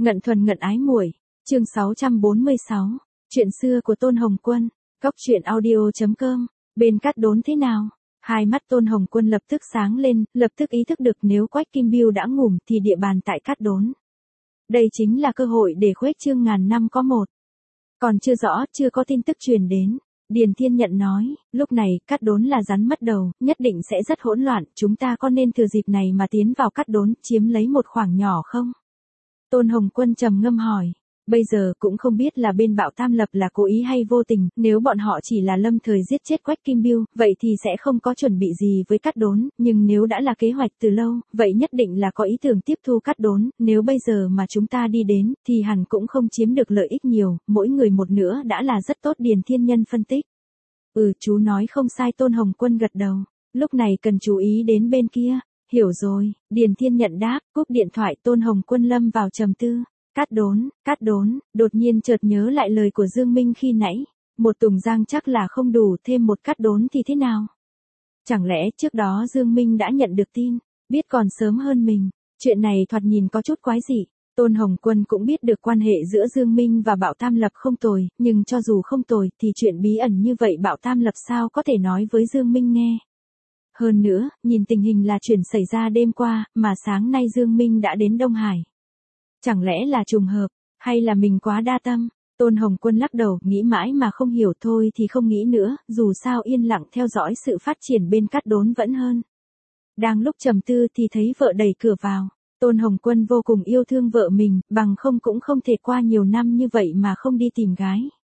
Ngận thuần ngận ái muội, chương 646, chuyện xưa của Tôn Hồng Quân, góc truyện audio.com, bên Cát Đốn thế nào? Hai mắt Tôn Hồng Quân lập tức sáng lên, lập tức ý thức được nếu Quách Kim Bưu đã ngủm thì địa bàn tại Cát Đốn. Đây chính là cơ hội để khuếch trương ngàn năm có một. Còn chưa rõ, chưa có tin tức truyền đến. Điền Thiên Nhận nói, lúc này Cát Đốn là rắn mất đầu, nhất định sẽ rất hỗn loạn, chúng ta có nên thừa dịp này mà tiến vào Cát Đốn, chiếm lấy một khoảng nhỏ không? Tôn Hồng Quân trầm ngâm hỏi, bây giờ cũng không biết là bên Bạo Tam Lập là cố ý hay vô tình, nếu bọn họ chỉ là lâm thời giết chết Quách Kim Bưu, vậy thì sẽ không có chuẩn bị gì với Cát Đốn, nhưng nếu đã là kế hoạch từ lâu, vậy nhất định là có ý tưởng tiếp thu Cát Đốn, nếu bây giờ mà chúng ta đi đến, thì hẳn cũng không chiếm được lợi ích nhiều, mỗi người một nữa đã là rất tốt. Điền Thiên Nhân phân tích. Chú nói không sai. Tôn Hồng Quân gật đầu, lúc này cần chú ý đến bên kia. Hiểu rồi, Điền Thiên Nhận đáp, cúp điện thoại. Tôn Hồng Quân lâm vào trầm tư. Cát Đốn, đột nhiên chợt nhớ lại lời của Dương Minh khi nãy, một Tùng Giang chắc là không đủ, thêm một Cát Đốn thì thế nào? Chẳng lẽ trước đó Dương Minh đã nhận được tin, biết còn sớm hơn mình, chuyện này thoạt nhìn có chút quái dị. Tôn Hồng Quân cũng biết được quan hệ giữa Dương Minh và Bạo Tam Lập không tồi, nhưng cho dù không tồi thì chuyện bí ẩn như vậy Bạo Tam Lập sao có thể nói với Dương Minh nghe. Hơn nữa, nhìn tình hình là chuyện xảy ra đêm qua, mà sáng nay Dương Minh đã đến Đông Hải. Chẳng lẽ là trùng hợp, hay là mình quá đa tâm? Tôn Hồng Quân lắc đầu, nghĩ mãi mà không hiểu, thôi thì không nghĩ nữa, dù sao yên lặng theo dõi sự phát triển bên Cát Đốn vẫn hơn. Đang lúc trầm tư thì thấy vợ đẩy cửa vào. Tôn Hồng Quân vô cùng yêu thương vợ mình, bằng không cũng không thể qua nhiều năm như vậy mà không đi tìm gái.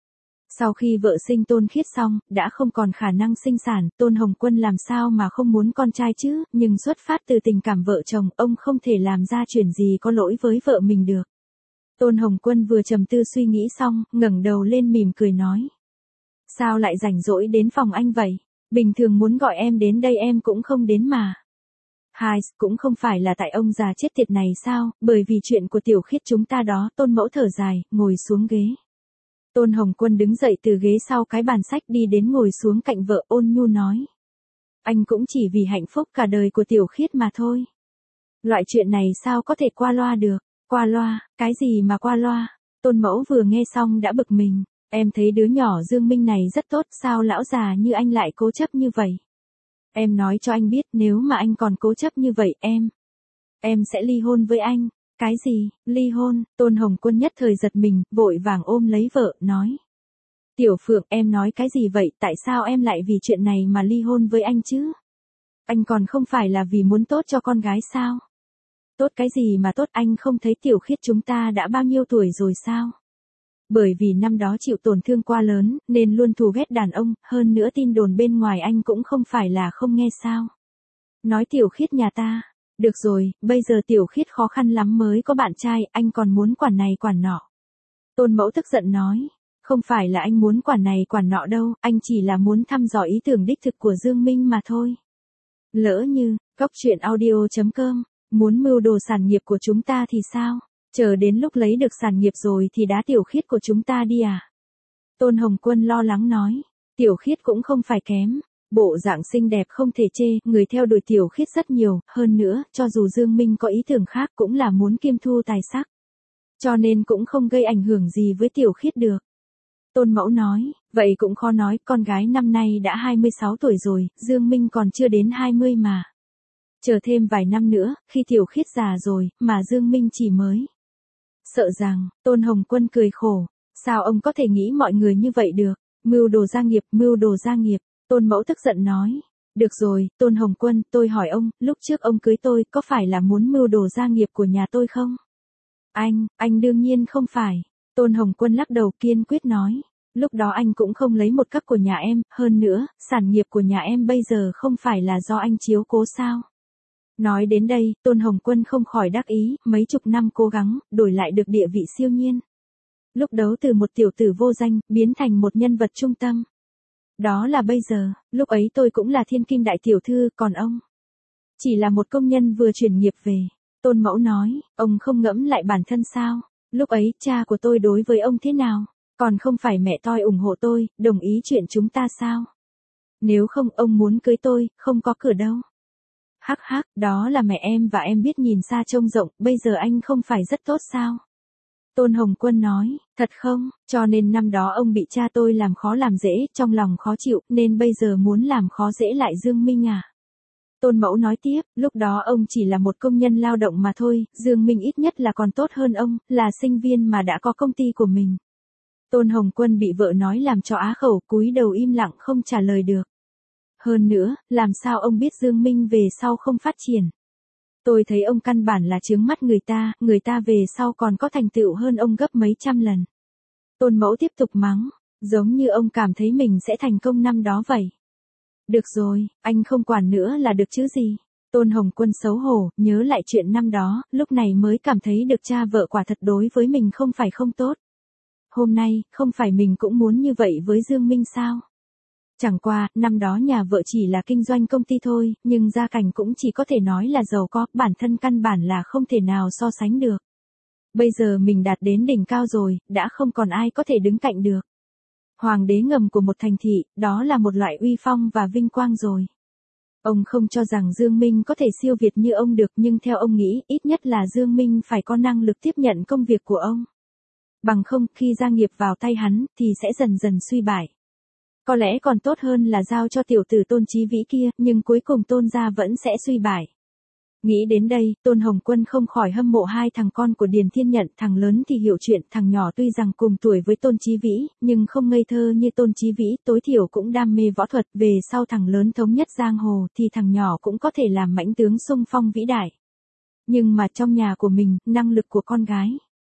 Sau khi vợ sinh Tôn Khiết xong, đã không còn khả năng sinh sản, Tôn Hồng Quân làm sao mà không muốn con trai chứ, nhưng xuất phát từ tình cảm vợ chồng, ông không thể làm ra chuyện gì có lỗi với vợ mình được. Tôn Hồng Quân vừa trầm tư suy nghĩ xong, ngẩng đầu lên mỉm cười nói. Sao lại rảnh rỗi đến phòng anh vậy? Bình thường muốn gọi em đến đây em cũng không đến mà. Hai, cũng không phải là tại ông già chết tiệt này sao, bởi vì chuyện của Tiểu Khiết chúng ta đó. Tôn Mẫu thở dài, ngồi xuống ghế. Tôn Hồng Quân đứng dậy từ ghế sau cái bàn sách đi đến ngồi xuống cạnh vợ, ôn nhu nói. Anh cũng chỉ vì hạnh phúc cả đời của Tiểu Khiết mà thôi. Loại chuyện này sao có thể qua loa được? Qua loa, cái gì mà qua loa? Tôn Mẫu vừa nghe xong đã bực mình. Em thấy đứa nhỏ Dương Minh này rất tốt, sao lão già như anh lại cố chấp như vậy? Em nói cho anh biết, nếu mà anh còn cố chấp như vậy em sẽ ly hôn với anh. Cái gì, ly hôn? Tôn Hồng Quân nhất thời giật mình, vội vàng ôm lấy vợ, nói. Tiểu Phượng, em nói cái gì vậy, tại sao em lại vì chuyện này mà ly hôn với anh chứ? Anh còn không phải là vì muốn tốt cho con gái sao? Tốt cái gì mà tốt, anh không thấy Tiểu Khiết chúng ta đã bao nhiêu tuổi rồi sao? Bởi vì năm đó chịu tổn thương quá lớn, nên luôn thù ghét đàn ông, hơn nữa tin đồn bên ngoài anh cũng không phải là không nghe sao. Nói Tiểu Khiết nhà ta, được rồi, bây giờ Tiểu Khiết khó khăn lắm mới có bạn trai, anh còn muốn quản này quản nọ. Tôn Mẫu tức giận nói, không phải là anh muốn quản này quản nọ đâu, anh chỉ là muốn thăm dò ý tưởng đích thực của Dương Minh mà thôi. Lỡ như, góc truyện audio.com, muốn mưu đồ sản nghiệp của chúng ta thì sao? Chờ đến lúc lấy được sản nghiệp rồi thì đá Tiểu Khiết của chúng ta đi à? Tôn Hồng Quân lo lắng nói, Tiểu Khiết cũng không phải kém, bộ dạng xinh đẹp không thể chê, người theo đuổi Tiểu Khiết rất nhiều, hơn nữa, cho dù Dương Minh có ý tưởng khác cũng là muốn kiêm thu tài sắc. Cho nên cũng không gây ảnh hưởng gì với Tiểu Khiết được. Tôn Mẫu nói, vậy cũng khó nói, con gái năm nay đã 26 tuổi rồi, Dương Minh còn chưa đến 20 mà. Chờ thêm vài năm nữa, khi Tiểu Khiết già rồi, mà Dương Minh chỉ mới. Sợ rằng, Tôn Hồng Quân cười khổ, sao ông có thể nghĩ mọi người như vậy được, mưu đồ gia nghiệp, Tôn Mẫu tức giận nói, được rồi, Tôn Hồng Quân, tôi hỏi ông, lúc trước ông cưới tôi, có phải là muốn mưu đồ gia nghiệp của nhà tôi không? Anh đương nhiên không phải, Tôn Hồng Quân lắc đầu kiên quyết nói, lúc đó anh cũng không lấy một cấp của nhà em, hơn nữa, sản nghiệp của nhà em bây giờ không phải là do anh chiếu cố sao? Nói đến đây, Tôn Hồng Quân không khỏi đắc ý, mấy chục năm cố gắng, đổi lại được địa vị siêu nhiên. Lúc đấu từ một tiểu tử vô danh, biến thành một nhân vật trung tâm. Đó là bây giờ, lúc ấy tôi cũng là thiên kim đại tiểu thư, còn ông chỉ là một công nhân vừa chuyển nghiệp về. Tôn Mẫu nói, ông không ngẫm lại bản thân sao? Lúc ấy, cha của tôi đối với ông thế nào? Còn không phải mẹ tôi ủng hộ tôi, đồng ý chuyện chúng ta sao? Nếu không ông muốn cưới tôi, không có cửa đâu. Hắc hắc, đó là mẹ em và em biết nhìn xa trông rộng, bây giờ anh không phải rất tốt sao? Tôn Hồng Quân nói, thật không, cho nên năm đó ông bị cha tôi làm khó làm dễ, trong lòng khó chịu, nên bây giờ muốn làm khó dễ lại Dương Minh à? Tôn Mẫu nói tiếp, lúc đó ông chỉ là một công nhân lao động mà thôi, Dương Minh ít nhất là còn tốt hơn ông, là sinh viên mà đã có công ty của mình. Tôn Hồng Quân bị vợ nói làm cho á khẩu, cúi đầu im lặng không trả lời được. Hơn nữa, làm sao ông biết Dương Minh về sau không phát triển? Tôi thấy ông căn bản là chướng mắt người ta về sau còn có thành tựu hơn ông gấp mấy trăm lần. Tôn Mẫu tiếp tục mắng, giống như ông cảm thấy mình sẽ thành công năm đó vậy. Được rồi, anh không quản nữa là được chứ gì. Tôn Hồng Quân xấu hổ, nhớ lại chuyện năm đó, lúc này mới cảm thấy được cha vợ quả thật đối với mình không phải không tốt. Hôm nay, không phải mình cũng muốn như vậy với Dương Minh sao? Chẳng qua, năm đó nhà vợ chỉ là kinh doanh công ty thôi, nhưng gia cảnh cũng chỉ có thể nói là giàu có, bản thân căn bản là không thể nào so sánh được. Bây giờ mình đạt đến đỉnh cao rồi, đã không còn ai có thể đứng cạnh được. Hoàng đế ngầm của một thành thị, đó là một loại uy phong và vinh quang rồi. Ông không cho rằng Dương Minh có thể siêu việt như ông được, nhưng theo ông nghĩ, ít nhất là Dương Minh phải có năng lực tiếp nhận công việc của ông. Bằng không, khi gia nghiệp vào tay hắn, thì sẽ dần dần suy bại. Có lẽ còn tốt hơn là giao cho tiểu tử Tôn Chí Vĩ kia, nhưng cuối cùng Tôn gia vẫn sẽ suy bại. Nghĩ đến đây, Tôn Hồng Quân không khỏi hâm mộ hai thằng con của Điền Thiên Nhận, thằng lớn thì hiểu chuyện, thằng nhỏ tuy rằng cùng tuổi với Tôn Chí Vĩ, nhưng không ngây thơ như Tôn Chí Vĩ, tối thiểu cũng đam mê võ thuật, về sau thằng lớn thống nhất giang hồ thì thằng nhỏ cũng có thể làm mãnh tướng xung phong vĩ đại. Nhưng mà trong nhà của mình, năng lực của con gái.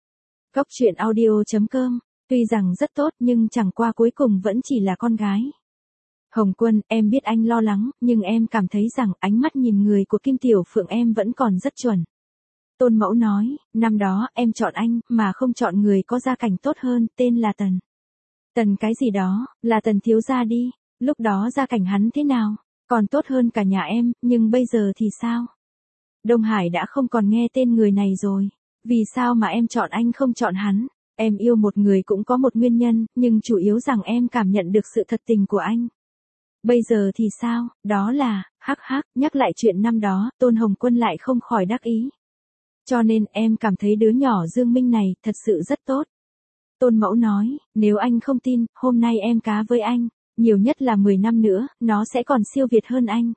Góc truyện audio.com, tuy rằng rất tốt nhưng chẳng qua cuối cùng vẫn chỉ là con gái. Hồng Quân, em biết anh lo lắng, nhưng em cảm thấy rằng ánh mắt nhìn người của Kim Tiểu Phượng em vẫn còn rất chuẩn. Tôn Mẫu nói, năm đó em chọn anh, mà không chọn người có gia cảnh tốt hơn, tên là Tần. Tần cái gì đó, là Tần thiếu gia đi, lúc đó gia cảnh hắn thế nào, còn tốt hơn cả nhà em, nhưng bây giờ thì sao? Đông Hải đã không còn nghe tên người này rồi, vì sao mà em chọn anh không chọn hắn? Em yêu một người cũng có một nguyên nhân, nhưng chủ yếu rằng em cảm nhận được sự thật tình của anh. Bây giờ thì sao, đó là, hắc hắc, nhắc lại chuyện năm đó, Tôn Hồng Quân lại không khỏi đắc ý. Cho nên em cảm thấy đứa nhỏ Dương Minh này thật sự rất tốt. Tôn Mẫu nói, nếu anh không tin, hôm nay em cá với anh, nhiều nhất là 10 năm nữa, nó sẽ còn siêu việt hơn anh.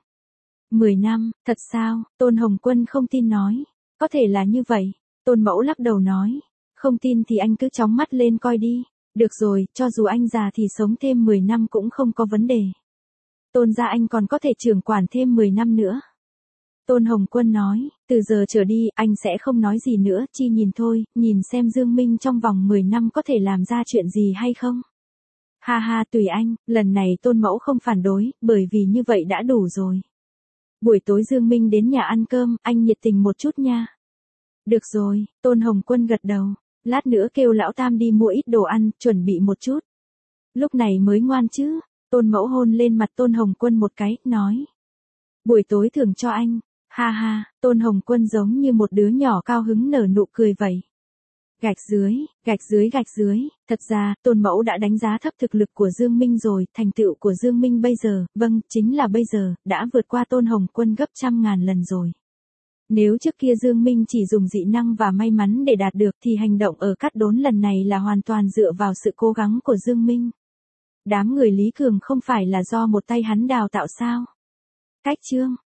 10 năm, thật sao? Tôn Hồng Quân không tin nói. Có thể là như vậy. Tôn Mẫu lắc đầu nói. Không tin thì anh cứ chóng mắt lên coi đi. Được rồi, cho dù anh già thì sống thêm 10 năm cũng không có vấn đề. Tôn gia anh còn có thể trưởng quản thêm 10 năm nữa. Tôn Hồng Quân nói, từ giờ trở đi, anh sẽ không nói gì nữa, chỉ nhìn thôi, nhìn xem Dương Minh trong vòng 10 năm có thể làm ra chuyện gì hay không. Ha ha, tùy anh, lần này Tôn Mẫu không phản đối, bởi vì như vậy đã đủ rồi. Buổi tối Dương Minh đến nhà ăn cơm, anh nhiệt tình một chút nha. Được rồi, Tôn Hồng Quân gật đầu, lát nữa kêu lão Tam đi mua ít đồ ăn, chuẩn bị một chút. Lúc này mới ngoan chứ. Tôn Mẫu hôn lên mặt Tôn Hồng Quân một cái, nói. Buổi tối thưởng cho anh, ha ha, Tôn Hồng Quân giống như một đứa nhỏ cao hứng nở nụ cười vậy. Gạch dưới, thật ra, Tôn Mẫu đã đánh giá thấp thực lực của Dương Minh rồi, thành tựu của Dương Minh bây giờ, vâng, chính là bây giờ, đã vượt qua Tôn Hồng Quân gấp trăm ngàn lần rồi. Nếu trước kia Dương Minh chỉ dùng dị năng và may mắn để đạt được thì hành động ở Cát Đốn lần này là hoàn toàn dựa vào sự cố gắng của Dương Minh. Đám người Lý Cường không phải là do một tay hắn đào tạo sao? Cách chương